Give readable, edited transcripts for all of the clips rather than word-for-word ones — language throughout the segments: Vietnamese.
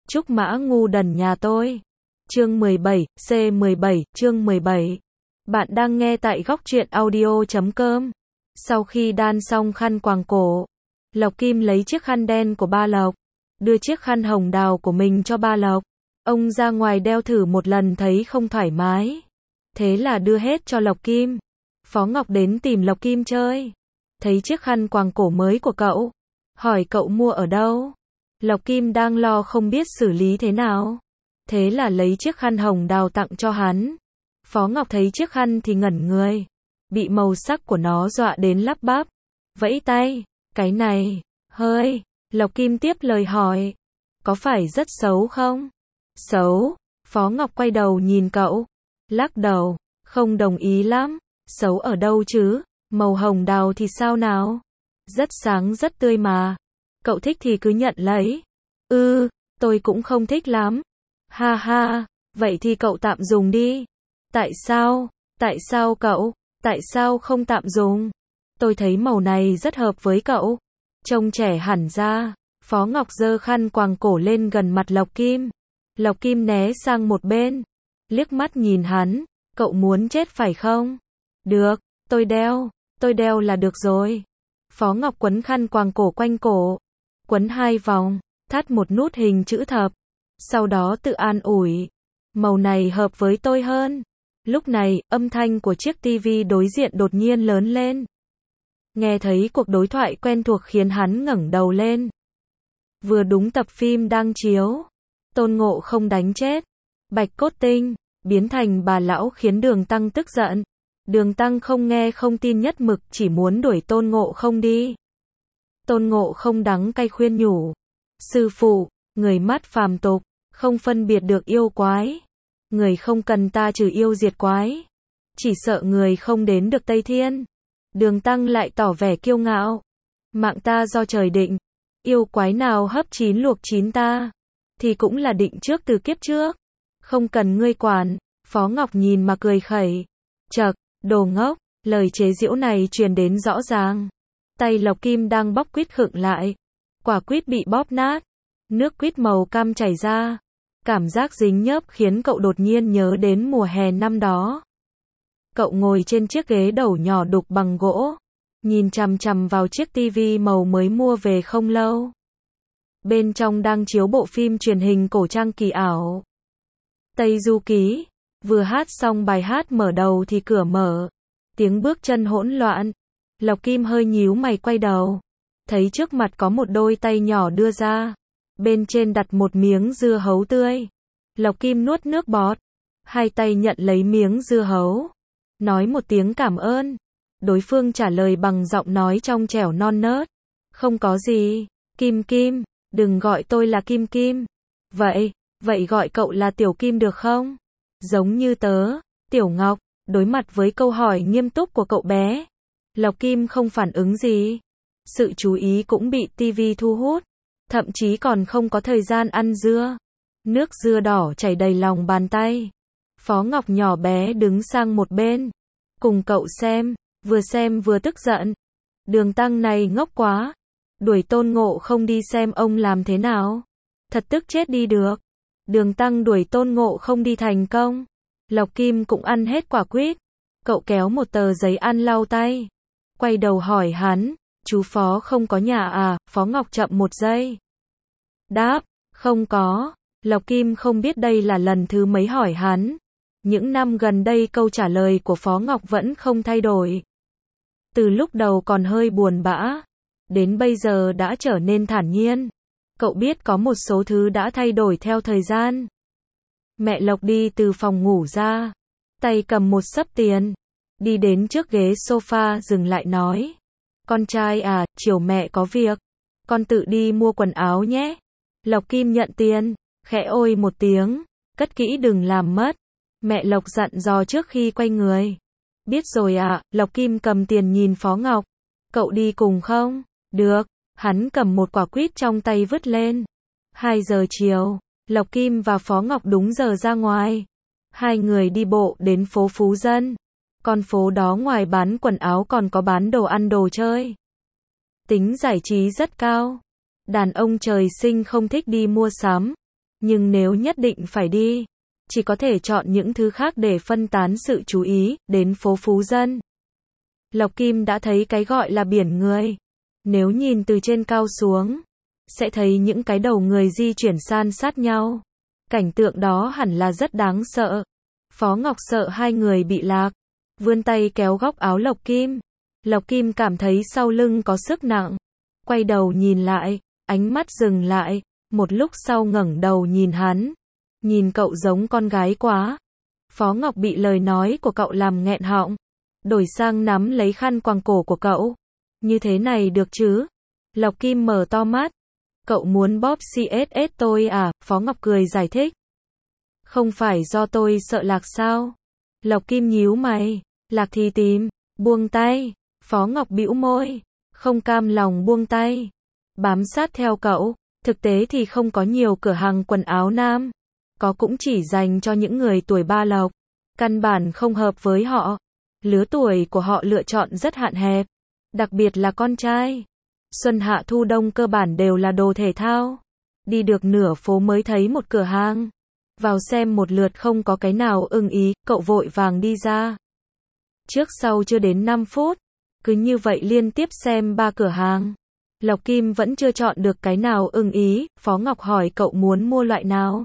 Trúc Mã ngu đần nhà tôi. Chương 17, C17, chương 17. Bạn đang nghe tại góc truyện audio.com. Sau khi đan xong khăn quàng cổ, Lộc Kim lấy chiếc khăn đen của ba Lộc, đưa chiếc khăn hồng đào của mình cho ba Lộc. Ông ra ngoài đeo thử một lần thấy không thoải mái, thế là đưa hết cho Lộc Kim. Phó Ngọc đến tìm Lộc Kim chơi, thấy chiếc khăn quàng cổ mới của cậu, hỏi cậu mua ở đâu. Lộc Kim đang lo không biết xử lý thế nào, thế là lấy chiếc khăn hồng đào tặng cho hắn. Phó Ngọc thấy chiếc khăn thì ngẩn người, bị màu sắc của nó dọa đến lắp bắp, vẫy tay, cái này, hơi. Lộc Kim tiếp lời hỏi, có phải rất xấu không? Xấu. Phó Ngọc quay đầu nhìn cậu, lắc đầu, không đồng ý lắm. Xấu ở đâu chứ, màu hồng đào thì sao nào? Rất sáng rất tươi mà. Cậu thích thì cứ nhận lấy. Tôi cũng không thích lắm. Ha ha, vậy thì cậu tạm dùng đi. Tại sao? Tại sao cậu? Tại sao không tạm dùng? Tôi thấy màu này rất hợp với cậu. Trông trẻ hẳn ra. Phó Ngọc giơ khăn quàng cổ lên gần mặt Lộc Kim. Lộc Kim né sang một bên, liếc mắt nhìn hắn. Cậu muốn chết phải không? Được, tôi đeo là được rồi. Phó Ngọc quấn khăn quàng cổ quanh cổ, quấn 2 vòng, thắt một nút hình chữ thập. Sau đó tự an ủi, màu này hợp với tôi hơn. Lúc này, âm thanh của chiếc tivi đối diện đột nhiên lớn lên. Nghe thấy cuộc đối thoại quen thuộc khiến hắn ngẩng đầu lên. Vừa đúng tập phim đang chiếu, Tôn Ngộ Không đánh chết Bạch Cốt Tinh, biến thành bà lão khiến Đường Tăng tức giận. Đường Tăng không nghe không tin nhất mực chỉ muốn đuổi Tôn Ngộ Không đi. Tôn Ngộ Không đắng cay khuyên nhủ, sư phụ, người mắt phàm tục, không phân biệt được yêu quái. Người không cần ta trừ yêu diệt quái, chỉ sợ người không đến được Tây Thiên. Đường Tăng lại tỏ vẻ kiêu ngạo, mạng ta do trời định, yêu quái nào hấp chín luộc chín ta, thì cũng là định trước từ kiếp trước, không cần ngươi quản. Phó Ngọc nhìn mà cười khẩy, chậc, đồ ngốc. Lời chế giễu này truyền đến rõ ràng. Tay Lộc Kim đang bóc quýt khựng lại, quả quýt bị bóp nát, nước quýt màu cam chảy ra. Cảm giác dính nhớp khiến cậu đột nhiên nhớ đến mùa hè năm đó. Cậu ngồi trên chiếc ghế đầu nhỏ đục bằng gỗ, nhìn chằm chằm vào chiếc tivi màu mới mua về không lâu. Bên trong đang chiếu bộ phim truyền hình cổ trang kỳ ảo Tây Du Ký. Vừa hát xong bài hát mở đầu thì cửa mở, tiếng bước chân hỗn loạn. Lộc Kim hơi nhíu mày quay đầu, thấy trước mặt có một đôi tay nhỏ đưa ra, bên trên đặt một miếng dưa hấu tươi. Lộc Kim nuốt nước bọt, hai tay nhận lấy miếng dưa hấu, nói một tiếng cảm ơn. Đối phương trả lời bằng giọng nói trong trẻo non nớt, không có gì, Kim Kim, đừng gọi tôi là Kim Kim. Vậy gọi cậu là Tiểu Kim được không? Giống như tớ, Tiểu Ngọc. Đối mặt với câu hỏi nghiêm túc của cậu bé, Lộc Kim không phản ứng gì. Sự chú ý cũng bị tivi thu hút, thậm chí còn không có thời gian ăn dưa. Nước dưa đỏ chảy đầy lòng bàn tay. Phó Ngọc nhỏ bé đứng sang một bên, cùng cậu xem vừa tức giận. Đường Tăng này ngốc quá, đuổi Tôn Ngộ Không đi xem ông làm thế nào. Thật tức chết đi được. Đường Tăng đuổi Tôn Ngộ Không đi thành công. Lộc Kim cũng ăn hết quả quýt. Cậu kéo một tờ giấy ăn lau tay, quay đầu hỏi hắn, chú Phó không có nhà à? Phó Ngọc chậm một giây, đáp, không có. Lộc Kim không biết đây là lần thứ mấy hỏi hắn. Những năm gần đây câu trả lời của Phó Ngọc vẫn không thay đổi. Từ lúc đầu còn hơi buồn bã, đến bây giờ đã trở nên thản nhiên. Cậu biết có một số thứ đã thay đổi theo thời gian. Mẹ Lộc đi từ phòng ngủ ra, tay cầm một xấp tiền, đi đến trước ghế sofa dừng lại nói, con trai à, chiều mẹ có việc, con tự đi mua quần áo nhé. Lộc Kim nhận tiền, khẽ ôi một tiếng, cất kỹ đừng làm mất. Mẹ Lộc dặn dò trước khi quay người. Biết rồi ạ. Lộc Kim cầm tiền nhìn Phó Ngọc, cậu đi cùng không? Được. Hắn cầm một quả quýt trong tay vứt lên. 2 giờ chiều, Lộc Kim và Phó Ngọc đúng giờ ra ngoài. Hai người đi bộ đến phố Phú Dân. Con phố đó ngoài bán quần áo còn có bán đồ ăn đồ chơi. Tính giải trí rất cao. Đàn ông trời sinh không thích đi mua sắm. Nhưng nếu nhất định phải đi, chỉ có thể chọn những thứ khác để phân tán sự chú ý, đến phố Phú Dân. Lộc Kim đã thấy cái gọi là biển người. Nếu nhìn từ trên cao xuống, sẽ thấy những cái đầu người di chuyển san sát nhau. Cảnh tượng đó hẳn là rất đáng sợ. Phó Ngọc sợ hai người bị lạc, vươn tay kéo góc áo Lộc Kim. Lộc Kim cảm thấy sau lưng có sức nặng. Quay đầu nhìn lại, ánh mắt dừng lại, một lúc sau ngẩng đầu nhìn hắn. Nhìn cậu giống con gái quá. Phó Ngọc bị lời nói của cậu làm nghẹn họng. Đổi sang nắm lấy khăn quàng cổ của cậu. Như thế này được chứ? Lộc Kim mở to mắt. Cậu muốn bóp CSS tôi à? Phó Ngọc cười giải thích. Không phải do tôi sợ lạc sao? Lộc Kim nhíu mày. Lạc thì tìm. Buông tay. Phó Ngọc bĩu môi. Không cam lòng buông tay. Bám sát theo cậu. Thực tế thì không có nhiều cửa hàng quần áo nam. Có cũng chỉ dành cho những người tuổi ba Lộc. Căn bản không hợp với họ. Lứa tuổi của họ lựa chọn rất hạn hẹp. Đặc biệt là con trai. Xuân hạ thu đông cơ bản đều là đồ thể thao. Đi được nửa phố mới thấy một cửa hàng. Vào xem một lượt không có cái nào ưng ý, cậu vội vàng đi ra. Trước sau chưa đến 5 phút. Cứ như vậy liên tiếp xem 3 cửa hàng. Lộc Kim vẫn chưa chọn được cái nào ưng ý. Phó Ngọc hỏi cậu muốn mua loại nào.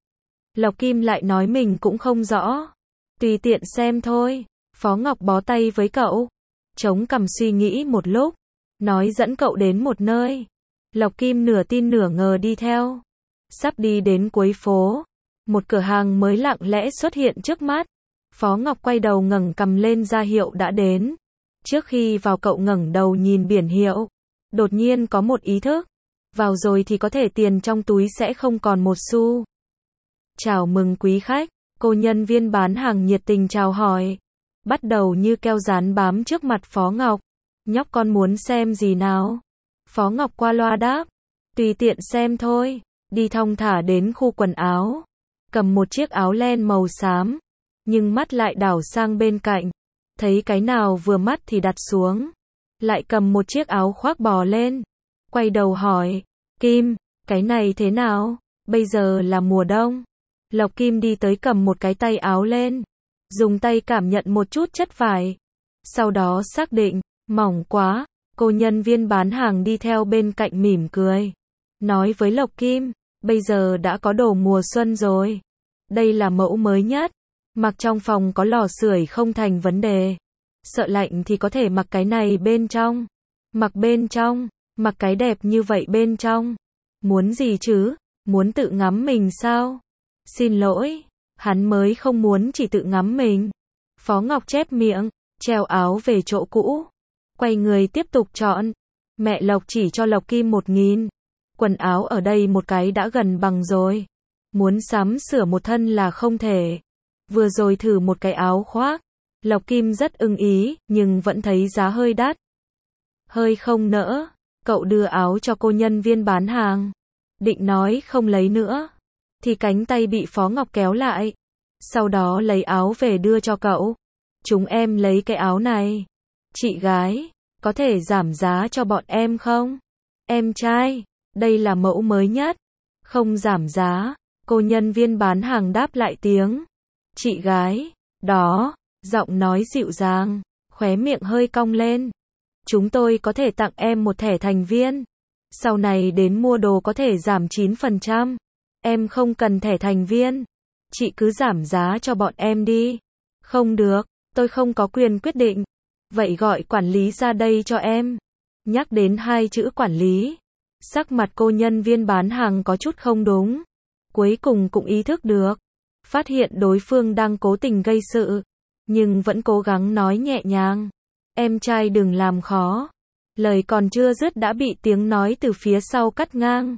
Lộc Kim lại nói mình cũng không rõ. Tùy tiện xem thôi. Phó Ngọc bó tay với cậu. Chống cằm suy nghĩ một lúc. Nói dẫn cậu đến một nơi. Lộc Kim nửa tin nửa ngờ đi theo. Sắp đi đến cuối phố. Một cửa hàng mới lặng lẽ xuất hiện trước mắt. Phó Ngọc quay đầu ngẩng cằm lên ra hiệu đã đến. Trước khi vào cậu ngẩng đầu nhìn biển hiệu. Đột nhiên có một ý thức. Vào rồi thì có thể tiền trong túi sẽ không còn một xu. Chào mừng quý khách. Cô nhân viên bán hàng nhiệt tình chào hỏi. Bắt đầu như keo dán bám trước mặt Phó Ngọc. Nhóc con muốn xem gì nào? Phó Ngọc qua loa đáp. Tùy tiện xem thôi. Đi thong thả đến khu quần áo. Cầm một chiếc áo len màu xám. Nhưng mắt lại đảo sang bên cạnh. Thấy cái nào vừa mắt thì đặt xuống. Lại cầm một chiếc áo khoác bò lên. Quay đầu hỏi. Kim, cái này thế nào? Bây giờ là mùa đông. Lộc Kim đi tới cầm một cái tay áo lên. Dùng tay cảm nhận một chút chất vải. Sau đó xác định. Mỏng quá. Cô nhân viên bán hàng đi theo bên cạnh mỉm cười. Nói với Lộc Kim. Bây giờ đã có đồ mùa xuân rồi. Đây là mẫu mới nhất. Mặc trong phòng có lò sưởi không thành vấn đề. Sợ lạnh thì có thể mặc cái này bên trong. Mặc bên trong. Mặc cái đẹp như vậy bên trong. Muốn gì chứ? Muốn tự ngắm mình sao? Xin lỗi. Hắn mới không muốn chỉ tự ngắm mình. Phó Ngọc chép miệng. Treo áo về chỗ cũ. Quay người tiếp tục chọn. Mẹ Lộc chỉ cho Lộc Kim 1.000. Quần áo ở đây một cái đã gần bằng rồi. Muốn sắm sửa một thân là không thể. Vừa rồi thử một cái áo khoác. Lộc Kim rất ưng ý, nhưng vẫn thấy giá hơi đắt. Hơi không nỡ. Cậu đưa áo cho cô nhân viên bán hàng. Định nói không lấy nữa. Thì cánh tay bị Phó Ngọc kéo lại. Sau đó lấy áo về đưa cho cậu. Chúng em lấy cái áo này. Chị gái, có thể giảm giá cho bọn em không? Em trai, đây là mẫu mới nhất. Không giảm giá. Cô nhân viên bán hàng đáp lại tiếng. Chị gái, đó, giọng nói dịu dàng, khóe miệng hơi cong lên. Chúng tôi có thể tặng em một thẻ thành viên. Sau này đến mua đồ có thể giảm 9%. Em không cần thẻ thành viên. Chị cứ giảm giá cho bọn em đi. Không được, tôi không có quyền quyết định. Vậy gọi quản lý ra đây cho em. Nhắc đến 2 chữ quản lý. Sắc mặt cô nhân viên bán hàng có chút không đúng. Cuối cùng cũng ý thức được. Phát hiện đối phương đang cố tình gây sự. Nhưng vẫn cố gắng nói nhẹ nhàng. Em trai đừng làm khó. Lời còn chưa dứt đã bị tiếng nói từ phía sau cắt ngang.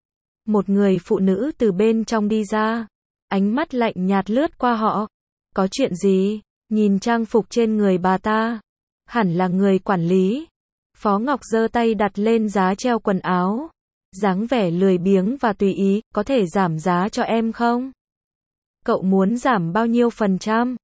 Một người phụ nữ từ bên trong đi ra. Ánh mắt lạnh nhạt lướt qua họ. Có chuyện gì? Nhìn trang phục trên người bà ta. Hẳn là người quản lý. Phó Ngọc giơ tay đặt lên giá treo quần áo. Dáng vẻ lười biếng và tùy ý. Có thể giảm giá cho em không? Cậu muốn giảm bao nhiêu %?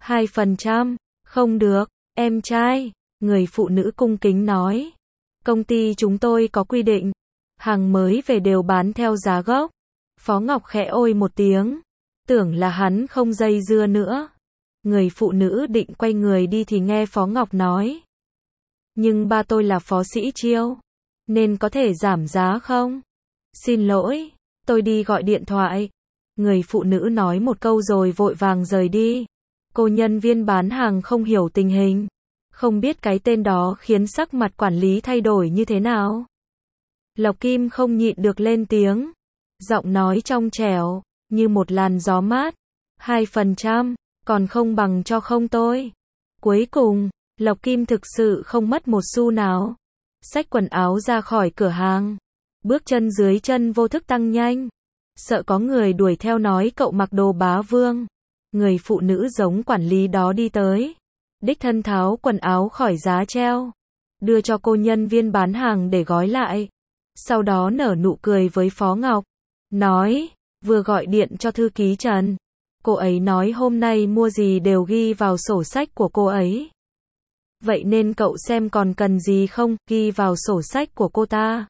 2%. Không được, em trai. Người phụ nữ cung kính nói. Công ty chúng tôi có quy định. Hàng mới về đều bán theo giá gốc. Phó Ngọc khẽ ôi một tiếng, tưởng là hắn không dây dưa nữa. Người phụ nữ định quay người đi thì nghe Phó Ngọc nói. Nhưng ba tôi là Phó Sĩ Chiêu, nên có thể giảm giá không? Xin lỗi, tôi đi gọi điện thoại. Người phụ nữ nói một câu rồi vội vàng rời đi. Cô nhân viên bán hàng không hiểu tình hình, không biết cái tên đó khiến sắc mặt quản lý thay đổi như thế nào. Lộc Kim không nhịn được lên tiếng, giọng nói trong trẻo, như một làn gió mát. 2%, còn không bằng cho không tôi. Cuối cùng, Lộc Kim thực sự không mất một xu nào. Xách quần áo ra khỏi cửa hàng. Bước chân dưới chân vô thức tăng nhanh. Sợ có người đuổi theo nói cậu mặc đồ bá vương. Người phụ nữ giống quản lý đó đi tới. Đích thân tháo quần áo khỏi giá treo. Đưa cho cô nhân viên bán hàng để gói lại. Sau đó nở nụ cười với Phó Ngọc. Nói, vừa gọi điện cho thư ký Trần. Cô ấy nói hôm nay mua gì đều ghi vào sổ sách của cô ấy. Vậy nên cậu xem còn cần gì không, ghi vào sổ sách của cô ta.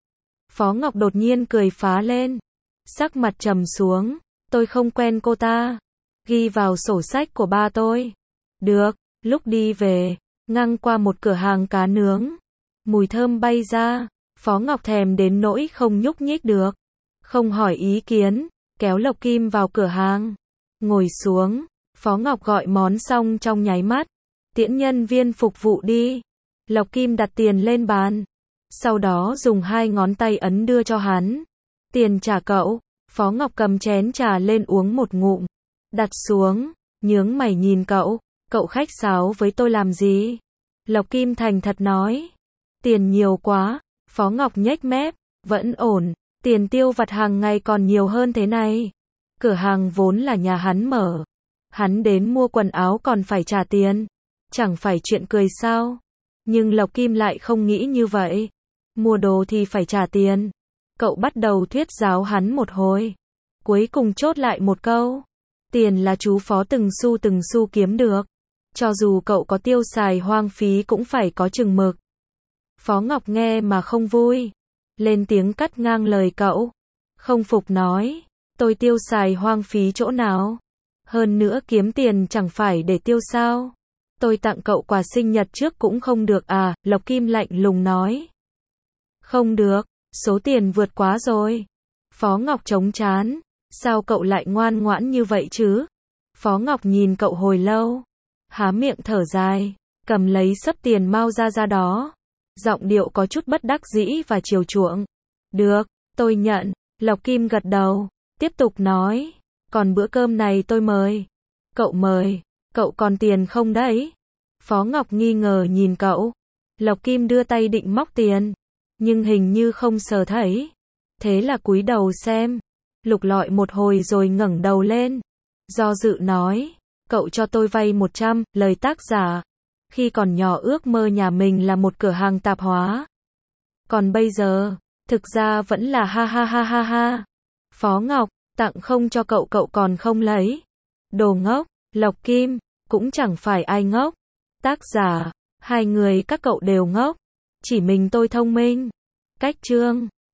Phó Ngọc đột nhiên cười phá lên. Sắc mặt trầm xuống. Tôi không quen cô ta. Ghi vào sổ sách của ba tôi. Được, lúc đi về, ngang qua một cửa hàng cá nướng. Mùi thơm bay ra. Phó Ngọc thèm đến nỗi không nhúc nhích được. Không hỏi ý kiến, kéo Lộc Kim vào cửa hàng. Ngồi xuống, Phó Ngọc gọi món xong trong nháy mắt. Tiễn nhân viên phục vụ đi. Lộc Kim đặt tiền lên bàn. Sau đó dùng 2 ngón tay ấn đưa cho hắn. Tiền trả cậu. Phó Ngọc cầm chén trà lên uống một ngụm. Đặt xuống, nhướng mày nhìn cậu. Cậu khách sáo với tôi làm gì? Lộc Kim thành thật nói. Tiền nhiều quá. Phó Ngọc nhếch mép. Vẫn ổn. Tiền tiêu vặt hàng ngày còn nhiều hơn thế này. Cửa hàng vốn là nhà hắn mở. Hắn đến mua quần áo còn phải trả tiền. Chẳng phải chuyện cười sao? Nhưng Lộc Kim lại không nghĩ như vậy. Mua đồ thì phải trả tiền. Cậu bắt đầu thuyết giáo hắn một hồi. Cuối cùng chốt lại một câu. Tiền là chú Phó từng xu kiếm được. Cho dù cậu có tiêu xài hoang phí cũng phải có chừng mực. Phó Ngọc nghe mà không vui. Lên tiếng cắt ngang lời cậu. Không phục nói. Tôi tiêu xài hoang phí chỗ nào? Hơn nữa kiếm tiền chẳng phải để tiêu sao? Tôi tặng cậu quà sinh nhật trước cũng không được à? Lộc Kim lạnh lùng nói. Không được, số tiền vượt quá rồi. Phó Ngọc chống trán. Sao cậu lại ngoan ngoãn như vậy chứ? Phó Ngọc nhìn cậu hồi lâu. Há miệng thở dài. Cầm lấy xấp tiền mau ra đó. Giọng điệu có chút bất đắc dĩ và chiều chuộng. Được, tôi nhận. Lộc Kim gật đầu. Tiếp tục nói. Còn bữa cơm này tôi mời. Cậu mời. Cậu còn tiền không đấy? Phó Ngọc nghi ngờ nhìn cậu. Lộc Kim đưa tay định móc tiền. Nhưng hình như không sờ thấy. Thế là cúi đầu xem. Lục lọi một hồi rồi ngẩng đầu lên. Do dự nói. Cậu cho tôi vay 100, lời tác giả. Khi còn nhỏ ước mơ nhà mình là một cửa hàng tạp hóa. Còn bây giờ, thực ra vẫn là ha ha ha ha ha. Phó Ngọc, tặng không cho cậu còn không lấy. Đồ ngốc, Lộc Kim, cũng chẳng phải ai ngốc. Tác giả, hai người các cậu đều ngốc. Chỉ mình tôi thông minh. Cách chương